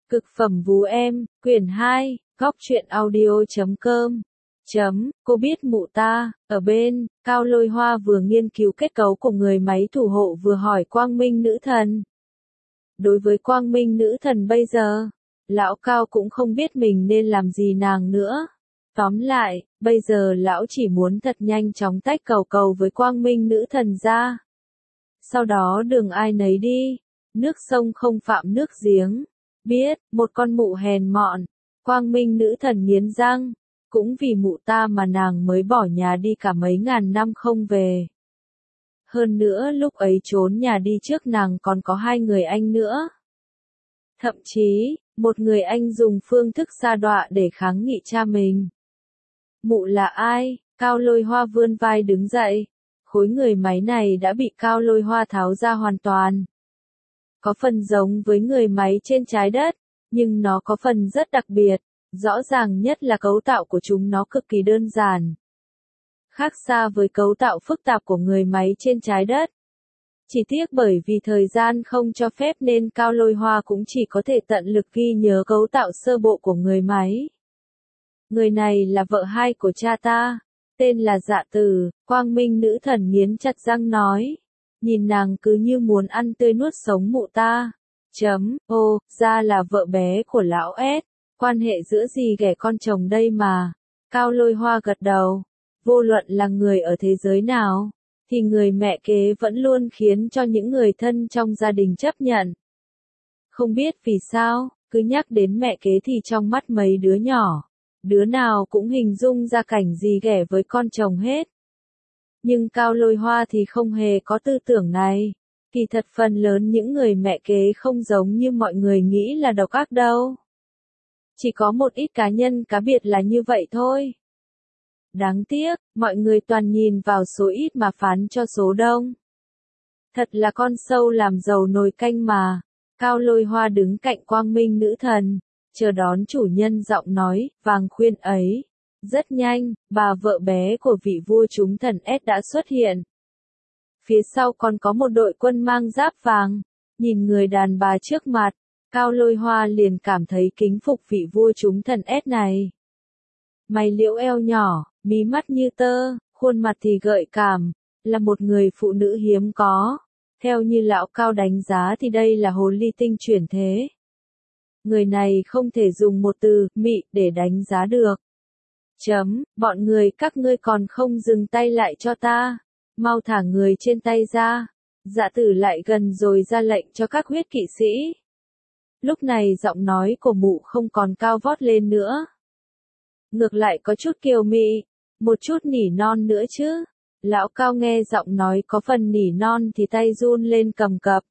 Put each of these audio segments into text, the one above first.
Cực phẩm vú em, quyển 2, góc truyện audio.com. Cô biết mụ ta, ở bên, Cao Lôi Hoa vừa nghiên cứu kết cấu của người máy thủ hộ vừa hỏi Quang Minh nữ thần. Đối với Quang Minh nữ thần bây giờ, lão Cao cũng không biết mình nên làm gì nàng nữa. Tóm lại, bây giờ lão chỉ muốn thật nhanh chóng tách cầu với Quang Minh nữ thần ra. Sau đó đường ai nấy đi, nước sông không phạm nước giếng. Biết, một con mụ hèn mọn, Quang Minh nữ thần nghiến răng, cũng vì mụ ta mà nàng mới bỏ nhà đi cả mấy ngàn năm không về. Hơn nữa lúc ấy trốn nhà đi trước nàng còn có 2 người anh nữa. Thậm chí, một người anh dùng phương thức sa đọa để kháng nghị cha mình. Mụ là ai? Cao Lôi Hoa vươn vai đứng dậy. Khối người máy này đã bị Cao Lôi Hoa tháo ra hoàn toàn. Có phần giống với người máy trên trái đất, nhưng nó có phần rất đặc biệt, rõ ràng nhất là cấu tạo của chúng nó cực kỳ đơn giản. Khác xa với cấu tạo phức tạp của người máy trên trái đất. Chỉ tiếc bởi vì thời gian không cho phép nên Cao Lôi Hoa cũng chỉ có thể tận lực ghi nhớ cấu tạo sơ bộ của người máy. Người này là vợ hai của cha ta, tên là Dạ Tử, Quang Minh nữ thần nghiến chặt răng nói. Nhìn nàng cứ như muốn ăn tươi nuốt sống mụ ta. Ô, ra là vợ bé của lão S. Quan hệ giữa gì ghẻ con chồng đây mà. Cao Lôi Hoa gật đầu. Vô luận là người ở thế giới nào, thì người mẹ kế vẫn luôn khiến cho những người thân trong gia đình chấp nhận. Không biết vì sao, cứ nhắc đến mẹ kế thì trong mắt mấy đứa nhỏ, đứa nào cũng hình dung ra cảnh gì ghẻ với con chồng hết. Nhưng Cao Lôi Hoa thì không hề có tư tưởng này. Kỳ thật phần lớn những người mẹ kế không giống như mọi người nghĩ là độc ác đâu. Chỉ có một ít cá nhân cá biệt là như vậy thôi. Đáng tiếc, mọi người toàn nhìn vào số ít mà phán cho số đông. Thật là con sâu làm dầu nồi canh mà. Cao Lôi Hoa đứng cạnh Quang Minh nữ thần, chờ đón chủ nhân giọng nói, vàng khuyên ấy. Rất nhanh, bà vợ bé của vị vua chúng thần S đã xuất hiện. Phía sau còn có một đội quân mang giáp vàng. Nhìn người đàn bà trước mặt, Cao Lôi Hoa liền cảm thấy kính phục vị vua chúng thần S này. Mày liễu eo nhỏ, mí mắt như tơ, khuôn mặt thì gợi cảm, là một người phụ nữ hiếm có. Theo như lão Cao đánh giá thì đây là hồ ly tinh chuyển thế. Người này không thể dùng một từ, mị, để đánh giá được. Bọn người các ngươi còn không dừng tay lại cho ta. Mau thả người trên tay ra. Dạ Tử lại gần rồi ra lệnh cho các huyết kỵ sĩ. Lúc này giọng nói của mụ không còn cao vót lên nữa. Ngược lại có chút kiều mị, một chút nỉ non nữa chứ. Lão Cao nghe giọng nói có phần nỉ non thì tay run lên cầm cập.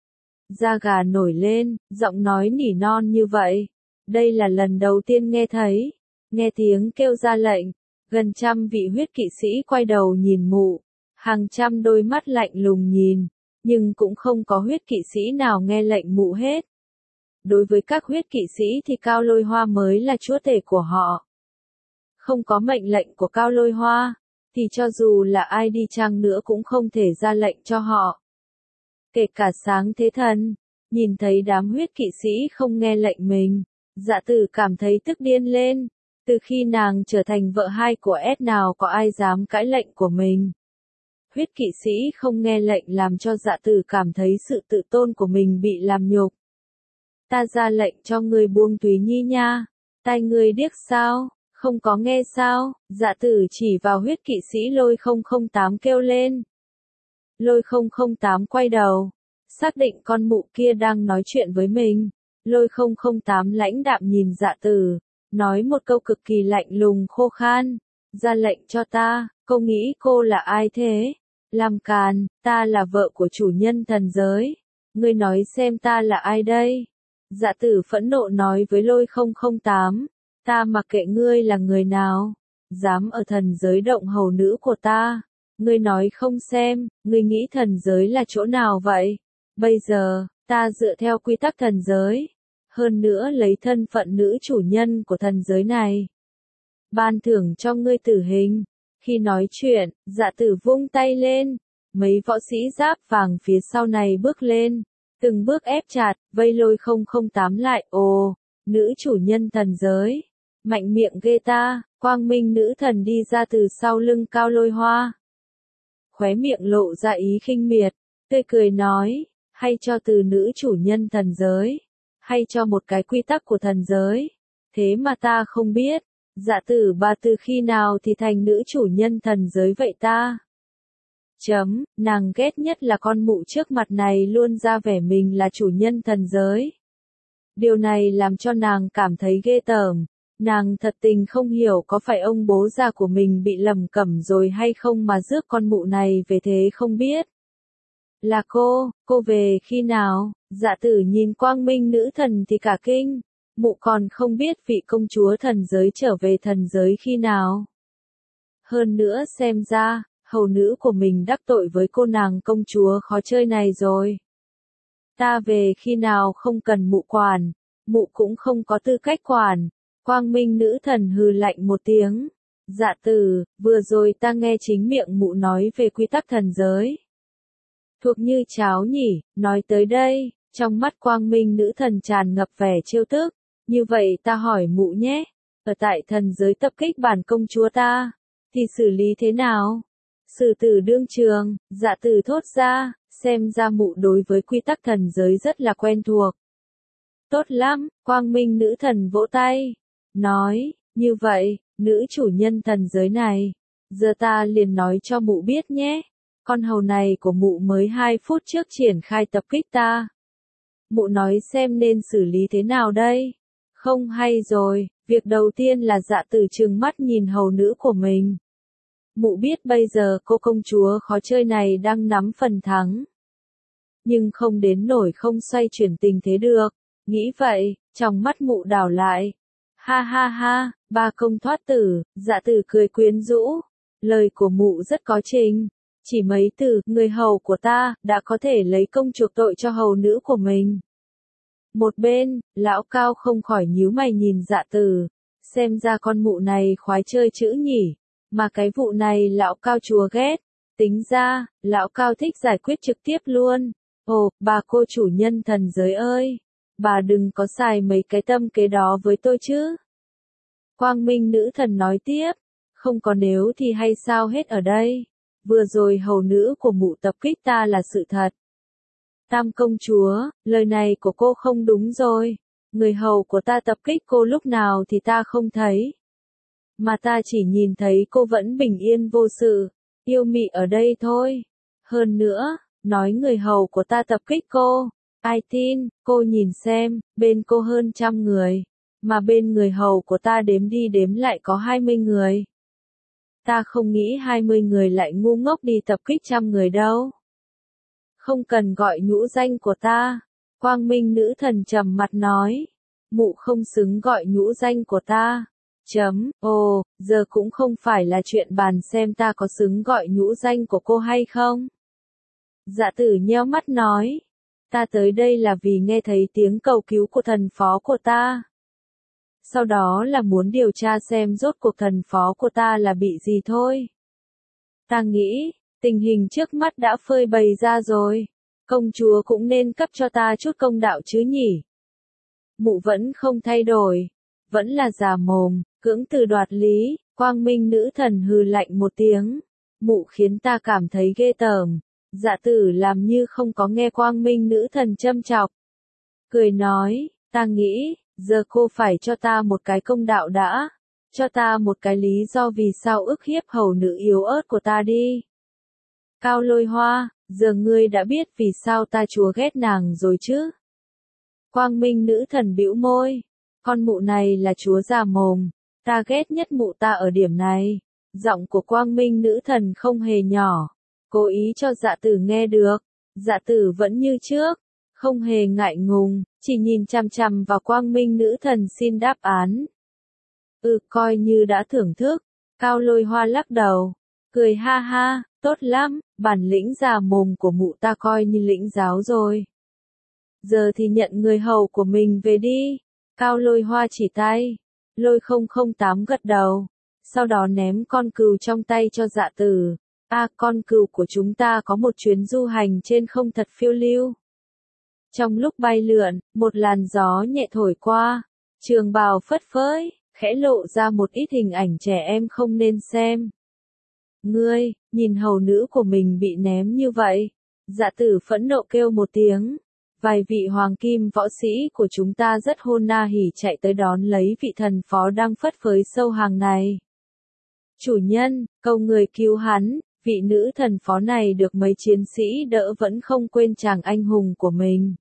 Da gà nổi lên, giọng nói nỉ non như vậy. Đây là lần đầu tiên nghe thấy. Nghe tiếng kêu ra lệnh, gần trăm vị huyết kỵ sĩ quay đầu nhìn mụ, hàng trăm đôi mắt lạnh lùng nhìn, nhưng cũng không có huyết kỵ sĩ nào nghe lệnh mụ hết. Đối với các huyết kỵ sĩ thì Cao Lôi Hoa mới là chúa tể của họ. Không có mệnh lệnh của Cao Lôi Hoa, thì cho dù là ai đi chăng nữa cũng không thể ra lệnh cho họ. Kể cả Sáng Thế Thần, nhìn thấy đám huyết kỵ sĩ không nghe lệnh mình, Dạ Tử cảm thấy tức điên lên. Từ khi nàng trở thành vợ hai của S nào có ai dám cãi lệnh của mình. Huyết kỵ sĩ không nghe lệnh làm cho Dạ Tử cảm thấy sự tự tôn của mình bị làm nhục. Ta ra lệnh cho người buông Túy Nhi nha. Tai người điếc sao? Không có nghe sao? Dạ Tử chỉ vào huyết kỵ sĩ Lôi 008 kêu lên. Lôi 008 quay đầu. Xác định con mụ kia đang nói chuyện với mình. Lôi 008 lãnh đạm nhìn Dạ Tử. Nói một câu cực kỳ lạnh lùng khô khan. Ra lệnh cho ta, cô nghĩ cô là ai thế? Làm càn, ta là vợ của chủ nhân thần giới. Ngươi nói xem ta là ai đây? Dạ Tử phẫn nộ nói với Lôi 008. Ta mặc kệ ngươi là người nào. Dám ở thần giới động hầu nữ của ta. Ngươi nói không xem, ngươi nghĩ thần giới là chỗ nào vậy? Bây giờ, ta dựa theo quy tắc thần giới. Hơn nữa lấy thân phận nữ chủ nhân của thần giới này. Ban thưởng cho ngươi tử hình. Khi nói chuyện, Dạ Tử vung tay lên. Mấy võ sĩ giáp vàng phía sau này bước lên. Từng bước ép chặt, vây lôi 008 lại, ồ, nữ chủ nhân thần giới. Mạnh miệng ghê ta, quang minh nữ thần đi ra từ sau lưng Cao Lôi Hoa. Khóe miệng lộ ra ý khinh miệt, tươi cười nói, hay cho từ nữ chủ nhân thần giới, hay cho một cái quy tắc của thần giới, thế mà ta không biết, dạ tử bà từ khi nào thì thành nữ chủ nhân thần giới vậy ta? Nàng ghét nhất là con mụ trước mặt này luôn ra vẻ mình là chủ nhân thần giới. Điều này làm cho nàng cảm thấy ghê tởm. Nàng thật tình không hiểu có phải ông bố già của mình bị lầm cẩm rồi hay không mà rước con mụ này về thế không biết. Là cô về khi nào? Dạ tử nhìn quang minh nữ thần thì cả kinh. Mụ còn không biết vị công chúa thần giới trở về thần giới khi nào. Hơn nữa xem ra, hầu nữ của mình đắc tội với cô nàng công chúa khó chơi này rồi. Ta về khi nào không cần mụ quản, mụ cũng không có tư cách quản. Quang minh nữ thần hừ lạnh một tiếng. Dạ tử, vừa rồi ta nghe chính miệng mụ nói về quy tắc thần giới. Thuộc như cháo nhỉ, nói tới đây, trong mắt quang minh nữ thần tràn ngập vẻ trêu tức. Như vậy ta hỏi mụ nhé, ở tại thần giới tập kích bản công chúa ta, thì xử lý thế nào? Xử tử đương trường, dạ tử thốt ra, xem ra mụ đối với quy tắc thần giới rất là quen thuộc. Tốt lắm, quang minh nữ thần vỗ tay. Nói, như vậy, nữ chủ nhân thần giới này, giờ ta liền nói cho mụ biết nhé, con hầu này của mụ mới 2 phút trước triển khai tập kích ta. Mụ nói xem nên xử lý thế nào đây? Không hay rồi, việc đầu tiên là dạ tử trừng mắt nhìn hầu nữ của mình. Mụ biết bây giờ cô công chúa khó chơi này đang nắm phần thắng. Nhưng không đến nổi không xoay chuyển tình thế được, nghĩ vậy, trong mắt mụ đảo lại. Ha ha ha, ba công thoát tử, dạ tử cười quyến rũ. Lời của mụ rất có trình. Chỉ mấy từ, người hầu của ta, đã có thể lấy công chuộc tội cho hầu nữ của mình. Một bên, lão Cao không khỏi nhíu mày nhìn dạ tử. Xem ra con mụ này khoái chơi chữ nhỉ. Mà cái vụ này lão Cao chúa ghét. Tính ra, lão Cao thích giải quyết trực tiếp luôn. Ồ, bà cô chủ nhân thần giới ơi. Bà đừng có xài mấy cái tâm kế đó với tôi chứ. Quang minh nữ thần nói tiếp. Không có nếu thì hay sao hết ở đây. Vừa rồi hầu nữ của mụ tập kích ta là sự thật. Tam công chúa, lời này của cô không đúng rồi. Người hầu của ta tập kích cô lúc nào thì ta không thấy. Mà ta chỉ nhìn thấy cô vẫn bình yên vô sự, yêu mị ở đây thôi. Hơn nữa, nói người hầu của ta tập kích cô. Ai tin, cô nhìn xem, bên cô hơn 100 người. Mà bên người hầu của ta đếm đi đếm lại có 20 người. Ta không nghĩ 20 người lại ngu ngốc đi tập kích 100 người đâu. Không cần gọi nhũ danh của ta. Quang minh nữ thần trầm mặt nói. Mụ không xứng gọi nhũ danh của ta. Ồ, giờ cũng không phải là chuyện bàn xem ta có xứng gọi nhũ danh của cô hay không. Dạ tử nheo mắt nói. Ta tới đây là vì nghe thấy tiếng cầu cứu của thần phó của ta. Sau đó là muốn điều tra xem rốt cuộc thần phó của ta là bị gì thôi. Ta nghĩ, tình hình trước mắt đã phơi bày ra rồi. Công chúa cũng nên cấp cho ta chút công đạo chứ nhỉ. Mụ vẫn không thay đổi. Vẫn là già mồm, cưỡng từ đoạt lý. Quang minh nữ thần hừ lạnh một tiếng. Mụ khiến ta cảm thấy ghê tởm. Dạ tử làm như không có nghe quang minh nữ thần châm chọc. Cười nói, ta nghĩ, giờ cô phải cho ta một cái công đạo đã. Cho ta một cái lý do vì sao ức hiếp hầu nữ yếu ớt của ta đi. Cao Lôi Hoa, giờ ngươi đã biết vì sao ta chúa ghét nàng rồi chứ? Quang minh nữ thần bĩu môi. Con mụ này là chúa già mồm. Ta ghét nhất mụ ta ở điểm này. Giọng của quang minh nữ thần không hề nhỏ. Cố ý cho dạ tử nghe được. Dạ tử vẫn như trước. Không hề ngại ngùng. Chỉ nhìn chằm chằm vào quang minh nữ thần xin đáp án. Coi như đã thưởng thức. Cao Lôi Hoa lắc đầu. Cười ha ha, tốt lắm, bản lĩnh già mồm của mụ ta coi như lĩnh giáo rồi. Giờ thì nhận người hầu của mình về đi. Cao Lôi Hoa chỉ tay. Lôi 008 gật đầu. Sau đó ném con cừu trong tay cho dạ tử. Con cừu của chúng ta có một chuyến du hành trên không thật phiêu lưu. Trong lúc bay lượn, một làn gió nhẹ thổi qua, trường bào phất phới, khẽ lộ ra một ít hình ảnh trẻ em không nên xem. Ngươi, nhìn hầu nữ của mình bị ném như vậy. Dạ tử phẫn nộ kêu một tiếng. Vài vị hoàng kim võ sĩ của chúng ta rất hôn na hỉ chạy tới đón lấy vị thần phó đang phất phới sâu hàng này. Chủ nhân, cầu người cứu hắn, vị nữ thần phó này được mấy chiến sĩ đỡ vẫn không quên chàng anh hùng của mình.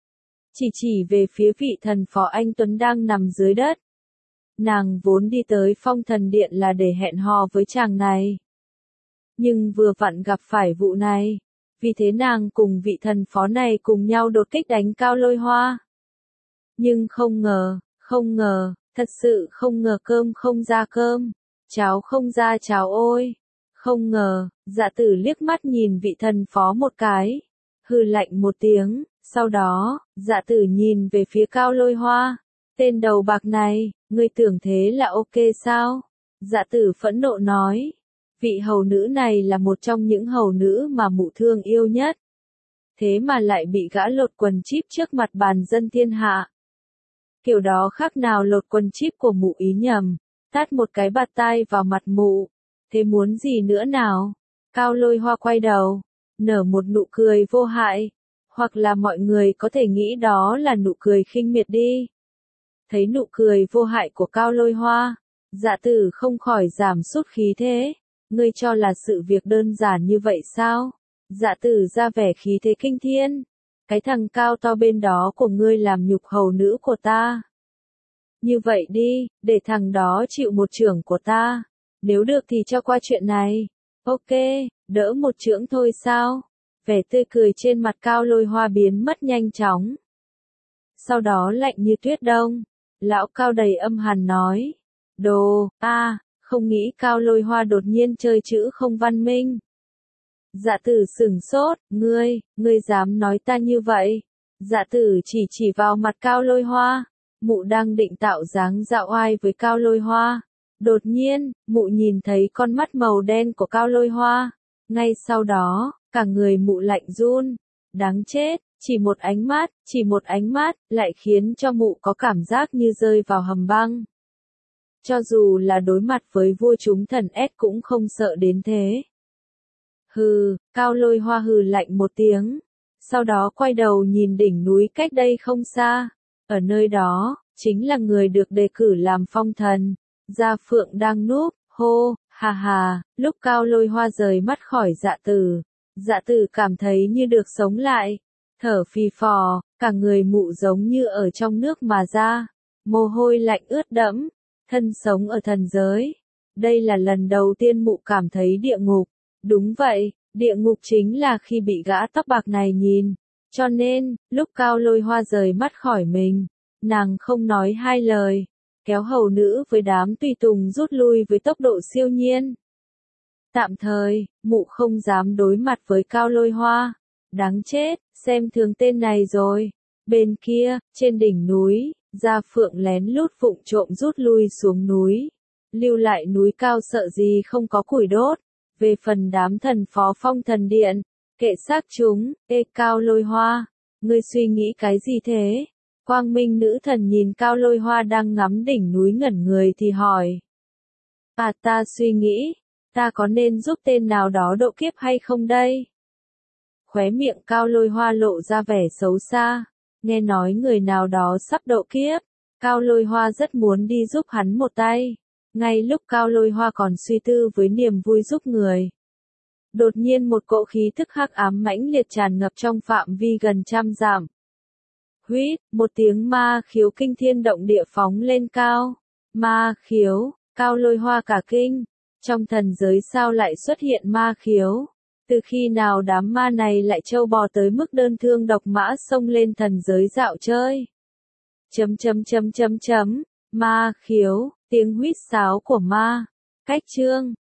Chỉ về phía vị thần phó anh Tuấn đang nằm dưới đất. Nàng vốn đi tới Phong Thần Điện là để hẹn hò với chàng này. Nhưng vừa vặn gặp phải vụ này. Vì thế nàng cùng vị thần phó này cùng nhau đột kích đánh Cao Lôi Hoa. Nhưng không ngờ, thật sự không ngờ cơm không ra cơm, cháo không ra cháo ôi. Không ngờ, dạ tử liếc mắt nhìn vị thần phó một cái, hừ lạnh một tiếng, sau đó, dạ tử nhìn về phía Cao Lôi Hoa. Tên đầu bạc này, ngươi tưởng thế là ok sao? Dạ tử phẫn nộ nói. Vị hầu nữ này là một trong những hầu nữ mà mụ thương yêu nhất. Thế mà lại bị gã lột quần chíp trước mặt bàn dân thiên hạ. Kiểu đó khác nào lột quần chíp của mụ ý nhầm, tát một cái bạt tai vào mặt mụ. Thế muốn gì nữa nào? Cao Lôi Hoa quay đầu, nở một nụ cười vô hại. Hoặc là mọi người có thể nghĩ đó là nụ cười khinh miệt đi. Thấy nụ cười vô hại của Cao Lôi Hoa, dạ tử không khỏi giảm sút khí thế. Ngươi cho là sự việc đơn giản như vậy sao? Dạ tử ra vẻ khí thế kinh thiên. Cái thằng cao to bên đó của ngươi làm nhục hầu nữ của ta. Như vậy đi, để thằng đó chịu một chưởng của ta. Nếu được thì cho qua chuyện này. Ok, đỡ một chưởng thôi sao? Vẻ tươi cười trên mặt Cao Lôi Hoa biến mất nhanh chóng. Sau đó lạnh như tuyết đông. Lão Cao đầy âm hàn nói. Không nghĩ Cao Lôi Hoa đột nhiên chơi chữ không văn minh. Dạ tử sửng sốt, ngươi dám nói ta như vậy. Dạ tử chỉ vào mặt Cao Lôi Hoa. Mụ đang định tạo dáng dạo oai với Cao Lôi Hoa. Đột nhiên, mụ nhìn thấy con mắt màu đen của Cao Lôi Hoa. Ngay sau đó, cả người mụ lạnh run. Đáng chết, chỉ một ánh mắt, lại khiến cho mụ có cảm giác như rơi vào hầm băng. Cho dù là đối mặt với vua chúng thần S cũng không sợ đến thế. Hừ, Cao Lôi Hoa hừ lạnh một tiếng. Sau đó quay đầu nhìn đỉnh núi cách đây không xa. Ở nơi đó, chính là người được đề cử làm phong thần. Gia Phượng đang núp, hô, hà hà, lúc Cao Lôi Hoa rời mắt khỏi dạ tử cảm thấy như được sống lại. Thở phì phò, cả người mụ giống như ở trong nước mà ra. Mồ hôi lạnh ướt đẫm. Thân sống ở thần giới. Đây là lần đầu tiên mụ cảm thấy địa ngục. Đúng vậy, địa ngục chính là khi bị gã tóc bạc này nhìn. Cho nên, lúc Cao Lôi Hoa rời mắt khỏi mình, nàng không nói hai lời, kéo hầu nữ với đám tùy tùng rút lui với tốc độ siêu nhiên. Tạm thời, mụ không dám đối mặt với Cao Lôi Hoa. Đáng chết, xem thường tên này rồi. Bên kia, trên đỉnh núi, Gia Phượng lén lút vụng trộm rút lui xuống núi. Lưu lại núi cao sợ gì không có củi đốt. Về phần đám thần phó Phong Thần Điện, kệ xác chúng. Cao Lôi Hoa, ngươi suy nghĩ cái gì thế? Quang Minh nữ thần nhìn Cao Lôi Hoa đang ngắm đỉnh núi ngẩn người thì hỏi. Ta suy nghĩ, ta có nên giúp tên nào đó độ kiếp hay không đây? Khóe miệng Cao Lôi Hoa lộ ra vẻ xấu xa. Nghe nói người nào đó sắp độ kiếp, Cao Lôi Hoa rất muốn đi giúp hắn một tay. Ngay lúc Cao Lôi Hoa còn suy tư với niềm vui giúp người, đột nhiên một cỗ khí tức hắc ám mãnh liệt tràn ngập trong phạm vi gần 100 dặm. Huýt, một tiếng ma khiếu kinh thiên động địa phóng lên cao. Ma khiếu, Cao Lôi Hoa cả kinh. Trong thần giới sao lại xuất hiện ma khiếu? Từ khi nào đám ma này lại trâu bò tới mức đơn thương độc mã xông lên thần giới dạo chơi? Ma khiếu, tiếng huýt sáo của ma. Cách chương